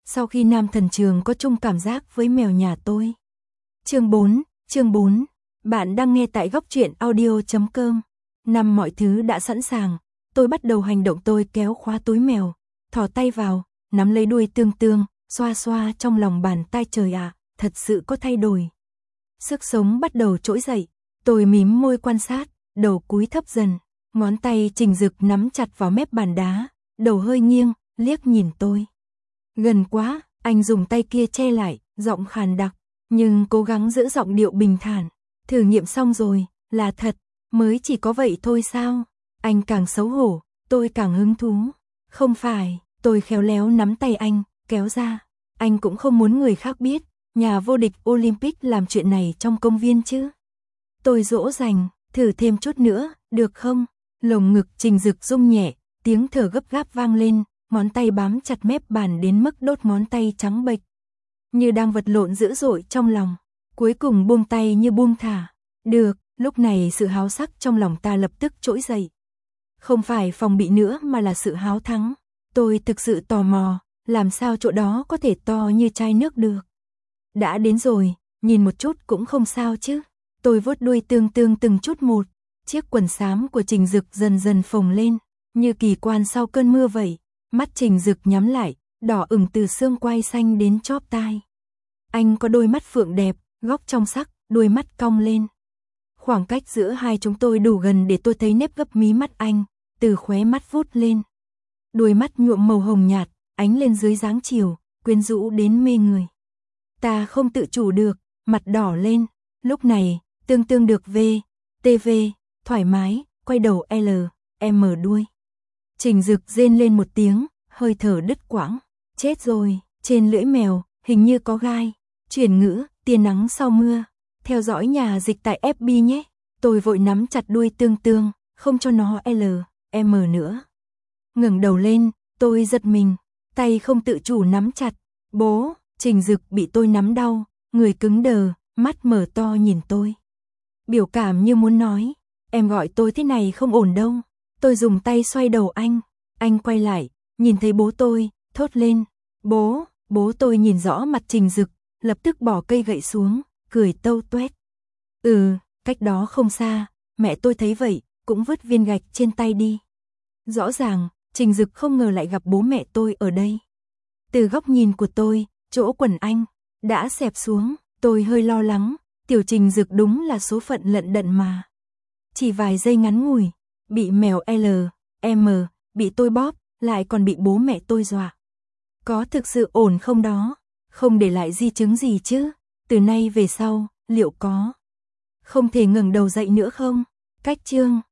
Sau khi Nam Thần Trường có chung cảm giác với mèo nhà tôi. Chương 4, bạn đang nghe tại góc truyện audio.com. Năm mọi thứ đã sẵn sàng, tôi bắt đầu hành động. Tôi kéo khóa túi mèo, thò tay vào, nắm lấy đuôi Tương Tương, xoa xoa trong lòng bàn tay. Trời ạ, thật sự có thay đổi. Sức sống bắt đầu trỗi dậy, tôi mím môi quan sát, đầu cúi thấp dần, ngón tay Trình Dực nắm chặt vào mép bàn đá, đầu hơi nghiêng, liếc nhìn tôi. Gần quá, anh dùng tay kia che lại, giọng khàn đặc, nhưng cố gắng giữ giọng điệu bình thản. Thử nghiệm xong rồi, là thật, mới chỉ có vậy thôi sao? Anh càng xấu hổ, tôi càng hứng thú. Không phải, tôi khéo léo nắm tay anh, kéo ra. Anh cũng không muốn người khác biết, nhà vô địch Olympic làm chuyện này trong công viên chứ. Tôi dỗ dành, thử thêm chút nữa, được không? Lồng ngực Trình Dực rung nhẹ, tiếng thở gấp gáp vang lên, ngón tay bám chặt mép bàn đến mức đốt ngón tay trắng bệch. Như đang vật lộn dữ dội trong lòng, cuối cùng buông tay như buông thả. Được, lúc này sự háo sắc trong lòng ta lập tức trỗi dậy. Không phải phòng bị nữa mà là sự háo thắng. Tôi thực sự tò mò, làm sao chỗ đó có thể to như chai nước được. Đã đến rồi, nhìn một chút cũng không sao chứ. Tôi vuốt đuôi Tương Tương từng chút một, chiếc quần xám của Trình Dực dần dần phồng lên, như kỳ quan sau cơn mưa vậy. Mắt Trình Dực nhắm lại, đỏ ửng từ xương quai xanh đến chóp tai. Anh có đôi mắt phượng đẹp, góc trong sắc, đôi mắt cong lên. Khoảng cách giữa hai chúng tôi đủ gần để tôi thấy nếp gấp mí mắt anh, từ khóe mắt vút lên. Đôi mắt nhuộm màu hồng nhạt, ánh lên dưới dáng chiều, quyến rũ đến mê người. Ta không tự chủ được, mặt đỏ lên. Lúc này, Tương Tương được TV, thoải mái, quay đầu M đuôi. Trình Dực rên lên một tiếng, hơi thở đứt quãng. Chết rồi, trên lưỡi mèo, hình như có gai. Chuyển ngữ, tia nắng sau mưa. Theo dõi nhà dịch tại FB nhé. Tôi vội nắm chặt đuôi Tương Tương, không cho nó M nữa. Ngẩng đầu lên, tôi giật mình, tay không tự chủ nắm chặt. Bố, Trình Dực bị tôi nắm đau, người cứng đờ, mắt mở to nhìn tôi. Biểu cảm như muốn nói, em gọi tôi thế này không ổn đâu. Tôi dùng tay xoay đầu anh quay lại, nhìn thấy bố tôi, thốt lên. Bố tôi nhìn rõ mặt Trình Dực, lập tức bỏ cây gậy xuống, cười tâu tuét. Cách đó không xa, mẹ tôi thấy vậy, cũng vứt viên gạch trên tay đi. Rõ ràng, Trình Dực không ngờ lại gặp bố mẹ tôi ở đây. Từ góc nhìn của tôi, chỗ quần anh đã xẹp xuống, tôi hơi lo lắng, tiểu Trình Dực đúng là số phận lận đận mà. Chỉ vài giây ngắn ngủi, bị mèo M, bị tôi bóp, lại còn bị bố mẹ tôi dọa. Có thực sự ổn không đó? Không để lại di chứng gì chứ? Từ nay về sau, liệu có không thể ngẩng đầu dậy nữa không? Cách chương